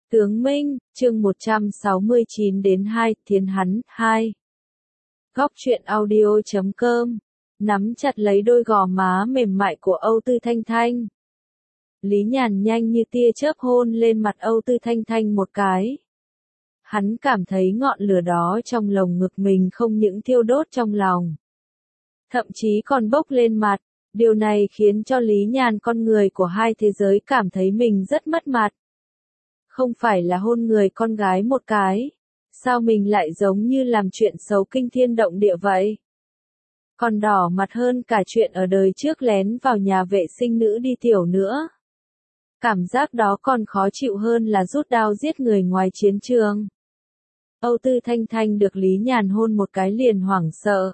Tướng Minh, chương 169 đến 2, Thiên hắn, 2. Góc truyện audio.com. Nắm chặt lấy đôi gò má mềm mại của Âu Tư Thanh Thanh. Lý Nhàn nhanh như tia chớp hôn lên mặt Âu Tư Thanh Thanh một cái. Hắn cảm thấy ngọn lửa đó trong lồng ngực mình không những thiêu đốt trong lòng, thậm chí còn bốc lên mặt. Điều này khiến cho Lý Nhàn, con người của hai thế giới, cảm thấy mình rất mất mặt. Không phải là hôn người con gái một cái, sao mình lại giống như làm chuyện xấu kinh thiên động địa vậy? Còn đỏ mặt hơn cả chuyện ở đời trước lén vào nhà vệ sinh nữ đi tiểu nữa. Cảm giác đó còn khó chịu hơn là rút đao giết người ngoài chiến trường. Âu Tư Thanh Thanh được Lý Nhàn hôn một cái liền hoảng sợ.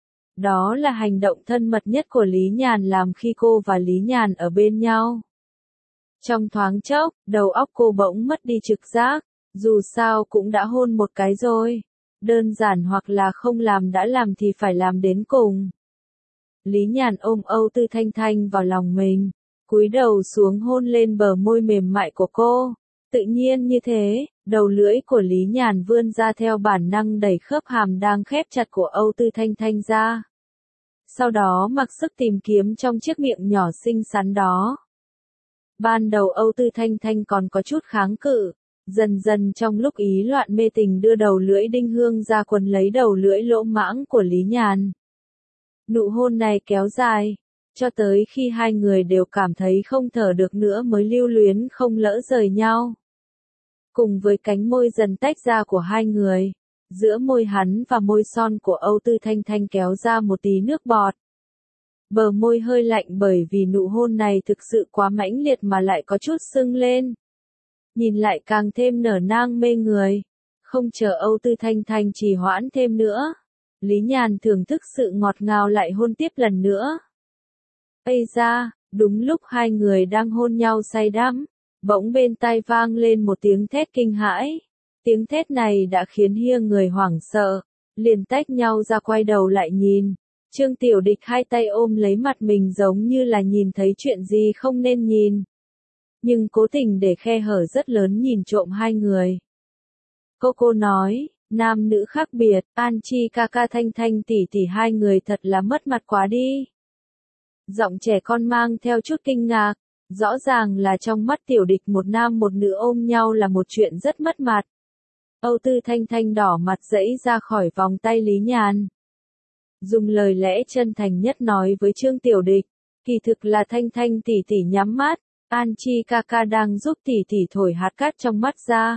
Đó là hành động thân mật nhất của Lý Nhàn làm khi cô và Lý Nhàn ở bên nhau. Trong thoáng chốc, đầu óc cô bỗng mất đi trực giác, dù sao cũng đã hôn một cái rồi. Đơn giản hoặc là không làm đã làm thì phải làm đến cùng. Lý Nhàn ôm Âu Tư Thanh Thanh vào lòng mình, cúi đầu xuống hôn lên bờ môi mềm mại của cô. Tự nhiên như thế, đầu lưỡi của Lý Nhàn vươn ra theo bản năng đẩy khớp hàm đang khép chặt của Âu Tư Thanh Thanh ra. Sau đó mặc sức tìm kiếm trong chiếc miệng nhỏ xinh xắn đó. Ban đầu Âu Tư Thanh Thanh còn có chút kháng cự, dần dần trong lúc ý loạn mê tình đưa đầu lưỡi đinh hương ra quấn lấy đầu lưỡi lỗ mãng của Lý Nhàn. Nụ hôn này kéo dài, cho tới khi hai người đều cảm thấy không thở được nữa mới lưu luyến không lỡ rời nhau. Cùng với cánh môi dần tách ra của hai người, giữa môi hắn và môi son của Âu Tư Thanh Thanh kéo ra một tí nước bọt. Bờ môi hơi lạnh bởi vì nụ hôn này thực sự quá mãnh liệt mà lại có chút sưng lên. Nhìn lại càng thêm nở nang mê người. Không chờ Âu Tư Thanh Thanh trì hoãn thêm nữa, Lý Nhàn thưởng thức sự ngọt ngào lại hôn tiếp lần nữa. Ây da, đúng lúc hai người đang hôn nhau say đắm, bỗng bên tai vang lên một tiếng thét kinh hãi. Tiếng thét này đã khiến hiêng người hoảng sợ, liền tách nhau ra quay đầu lại nhìn. Trương Tiểu Địch hai tay ôm lấy mặt mình giống như là nhìn thấy chuyện gì không nên nhìn. Nhưng cố tình để khe hở rất lớn nhìn trộm hai người. Cô nói, nam nữ khác biệt, An Chi ca ca Thanh Thanh tỷ tỷ hai người thật là mất mặt quá đi. Giọng trẻ con mang theo chút kinh ngạc, rõ ràng là trong mắt Tiểu Địch một nam một nữ ôm nhau là một chuyện rất mất mặt. Âu Tư Thanh Thanh đỏ mặt giãy ra khỏi vòng tay Lý Nhàn. Dùng lời lẽ chân thành nhất nói với Trương Tiểu Địch, kỳ thực là Thanh Thanh tỷ tỷ nhắm mắt, An Chi ca ca đang giúp tỷ tỷ thổi hạt cát trong mắt ra.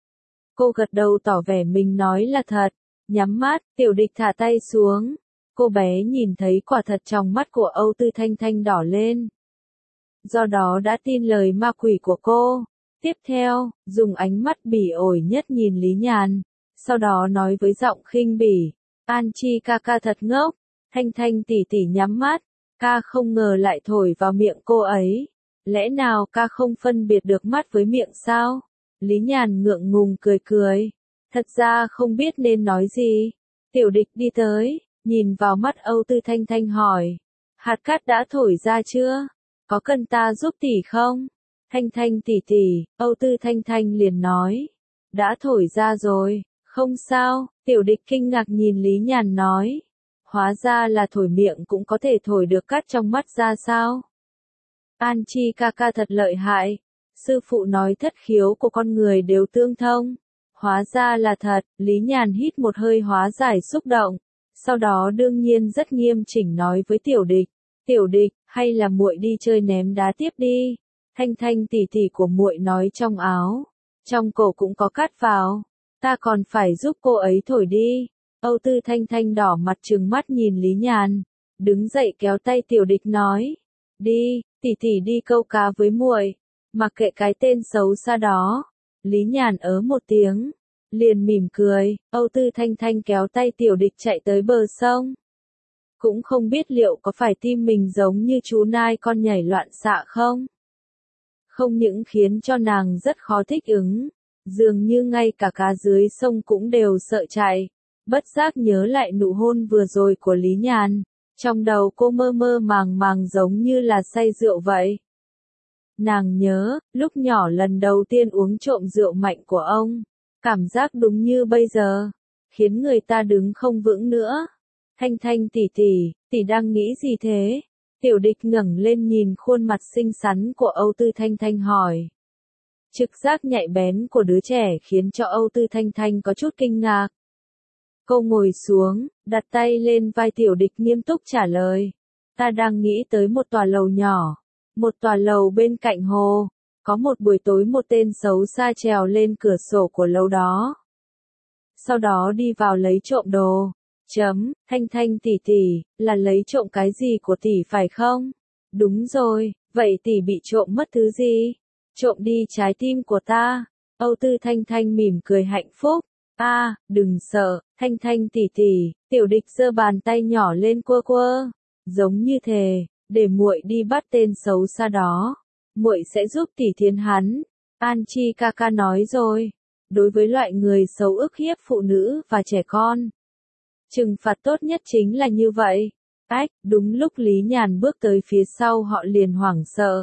Cô gật đầu tỏ vẻ mình nói là thật, nhắm mắt, Tiểu Địch thả tay xuống. Cô bé nhìn thấy quả thật trong mắt của Âu Tư Thanh Thanh đỏ lên. Do đó đã tin lời ma quỷ của cô. Tiếp theo, dùng ánh mắt bỉ ổi nhất nhìn Lý Nhàn, sau đó nói với giọng khinh bỉ, An Chi ca ca thật ngốc, Thanh Thanh tỷ tỷ nhắm mắt, ca không ngờ lại thổi vào miệng cô ấy. Lẽ nào ca không phân biệt được mắt với miệng sao? Lý Nhàn ngượng ngùng cười cười. Thật ra không biết nên nói gì. Tiểu Địch đi tới, nhìn vào mắt Âu Tư Thanh Thanh hỏi. Hạt cát đã thổi ra chưa? Có cần ta giúp tỷ không? Thanh Thanh tỷ tỷ, Âu Tư Thanh Thanh liền nói. Đã thổi ra rồi, không sao. Tiểu Địch kinh ngạc nhìn Lý Nhàn nói. Hóa ra là thổi miệng cũng có thể thổi được cát trong mắt ra sao? An Chi ca ca thật lợi hại. Sư phụ nói thất khiếu của con người đều tương thông. Hóa ra là thật. Lý Nhàn hít một hơi hóa giải xúc động. Sau đó đương nhiên rất nghiêm chỉnh nói với Tiểu Địch. Tiểu Địch, hay là muội đi chơi ném đá tiếp đi. Thanh Thanh tỷ tỷ của muội nói trong áo, trong cổ cũng có cát vào. Ta còn phải giúp cô ấy thổi đi. Âu Tư Thanh Thanh đỏ mặt trừng mắt nhìn Lý Nhàn, đứng dậy kéo tay Tiểu Địch nói, đi, tỷ tỷ đi câu cá với muội, mặc kệ cái tên xấu xa đó. Lý Nhàn một tiếng, liền mỉm cười. Âu Tư Thanh Thanh kéo tay Tiểu Địch chạy tới bờ sông. Cũng không biết liệu có phải tim mình giống như chú nai con nhảy loạn xạ không? Không những khiến cho nàng rất khó thích ứng, dường như ngay cả cá dưới sông cũng đều sợ chạy. Bất giác nhớ lại nụ hôn vừa rồi của Lý Nhàn, trong đầu cô mơ mơ màng màng giống như là say rượu vậy. Nàng nhớ, lúc nhỏ lần đầu tiên uống trộm rượu mạnh của ông. Cảm giác đúng như bây giờ. Khiến người ta đứng không vững nữa. Thanh Thanh tỷ đang nghĩ gì thế? Tiểu địch ngẩng lên nhìn khuôn mặt xinh xắn của Âu Tư Thanh Thanh hỏi. Trực giác nhạy bén của đứa trẻ khiến cho Âu Tư Thanh Thanh có chút kinh ngạc. Cô ngồi xuống, đặt tay lên vai tiểu địch nghiêm túc trả lời. Ta đang nghĩ tới một tòa lầu nhỏ. Một tòa lầu bên cạnh hồ. Có một buổi tối một tên xấu xa trèo lên cửa sổ của lầu đó. Sau đó đi vào lấy trộm đồ. Thanh Thanh tỷ, là lấy trộm cái gì của tỷ phải không? Đúng rồi, vậy tỷ bị trộm mất thứ gì? Trộm đi trái tim của ta. Âu Tư Thanh Thanh mỉm cười hạnh phúc. Đừng sợ, Thanh Thanh tỷ, tiểu địch giơ bàn tay nhỏ lên quơ quơ. Giống như thề, để muội đi bắt tên xấu xa đó. Muội sẽ giúp tỷ thiến hắn. An Chi ca ca nói rồi. Đối với loại người xấu ức hiếp phụ nữ và trẻ con. Trừng phạt tốt nhất chính là như vậy. Đúng lúc Lý Nhàn bước tới phía sau họ liền hoảng sợ.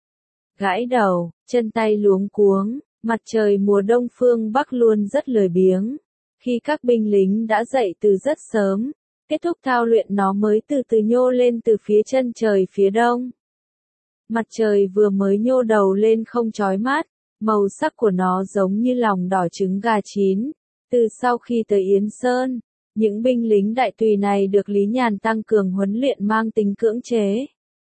Gãi đầu, chân tay luống cuống, mặt trời mùa đông phương Bắc luôn rất lười biếng. Khi các binh lính đã dậy từ rất sớm, kết thúc thao luyện nó mới từ từ nhô lên từ phía chân trời phía đông. Mặt trời vừa mới nhô đầu lên không chói mắt, màu sắc của nó giống như lòng đỏ trứng gà chín. Từ sau khi tới Yến Sơn, những binh lính đại tùy này được Lý Nhàn tăng cường huấn luyện mang tính cưỡng chế.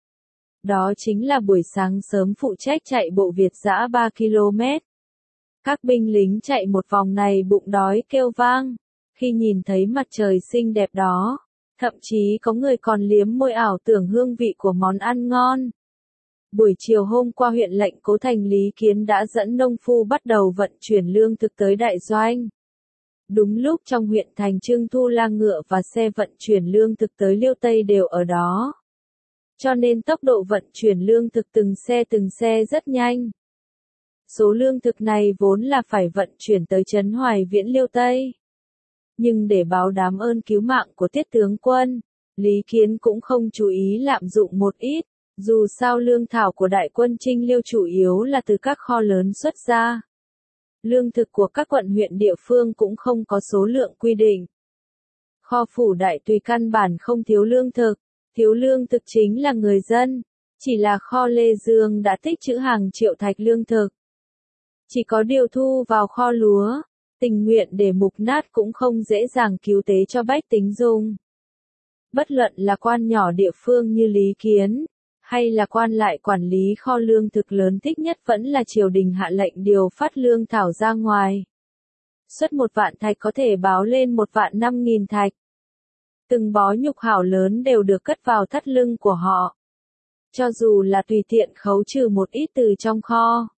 Đó chính là buổi sáng sớm phụ trách chạy bộ Việt dã 3 km. Các binh lính chạy một vòng này bụng đói kêu vang, khi nhìn thấy mặt trời xinh đẹp đó, thậm chí có người còn liếm môi ảo tưởng hương vị của món ăn ngon. Buổi chiều hôm qua huyện lệnh Cố Thành Lý Kiến đã dẫn nông phu bắt đầu vận chuyển lương thực tới đại doanh. Đúng lúc trong huyện thành Trương Thu La ngựa và xe vận chuyển lương thực tới Liêu Tây đều ở đó. Cho nên tốc độ vận chuyển lương thực từng xe rất nhanh. Số lương thực này vốn là phải vận chuyển tới trấn Hoài Viễn Liêu Tây. Nhưng để báo đám ơn cứu mạng của Tiết tướng quân, Lý Kiến cũng không chú ý lạm dụng một ít, dù sao lương thảo của đại quân Trinh Liêu chủ yếu là từ các kho lớn xuất ra. Lương thực của các quận huyện địa phương cũng không có số lượng quy định. Kho phủ đại tùy căn bản không thiếu lương thực chính là người dân, chỉ là kho Lê Dương đã tích trữ hàng triệu thạch lương thực. Chỉ có điều thu vào kho lúa, tình nguyện để mục nát cũng không dễ dàng cứu tế cho bách tính dùng. Bất luận là quan nhỏ địa phương như Lý Kiến, hay là quan lại quản lý kho lương thực lớn thích nhất vẫn là triều đình hạ lệnh điều phát lương thảo ra ngoài. Xuất 1 vạn thạch có thể báo lên 1.500.000 thạch. Từng bó nhục hảo lớn đều được cất vào thắt lưng của họ. Cho dù là tùy tiện khấu trừ một ít từ trong kho,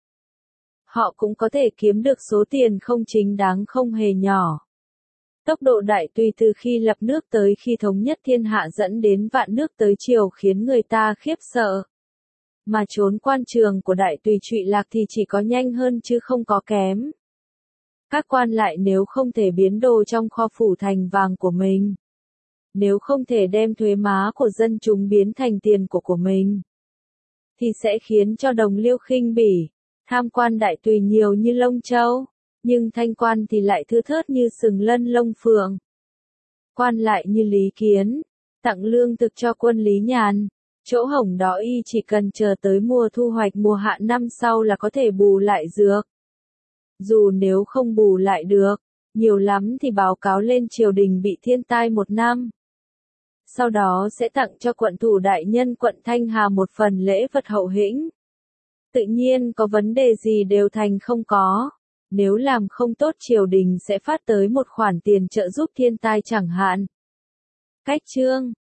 họ cũng có thể kiếm được số tiền không chính đáng không hề nhỏ. Tốc độ đại tùy từ khi lập nước tới khi thống nhất thiên hạ dẫn đến vạn nước tới triều khiến người ta khiếp sợ. Mà trốn quan trường của đại tùy Trụy Lạc thì chỉ có nhanh hơn chứ không có kém. Các quan lại nếu không thể biến đồ trong kho phủ thành vàng của mình, nếu không thể đem thuế má của dân chúng biến thành tiền của mình, thì sẽ khiến cho đồng Liêu khinh bỉ. Tham quan đại tùy nhiều như lông châu, nhưng thanh quan thì lại thưa thớt như sừng lân lông phượng. Quan lại như Lý Kiến, tặng lương thực cho quân Lý Nhàn, chỗ hổng đó y chỉ cần chờ tới mùa thu hoạch mùa hạ năm sau là có thể bù lại dược. Dù nếu không bù lại được, nhiều lắm thì báo cáo lên triều đình bị thiên tai 1 năm. Sau đó sẽ tặng cho quận thủ đại nhân quận Thanh Hà một phần lễ vật hậu hĩnh. Tự nhiên có vấn đề gì đều thành không có. Nếu làm không tốt triều đình sẽ phát tới một khoản tiền trợ giúp thiên tai chẳng hạn. Cách chương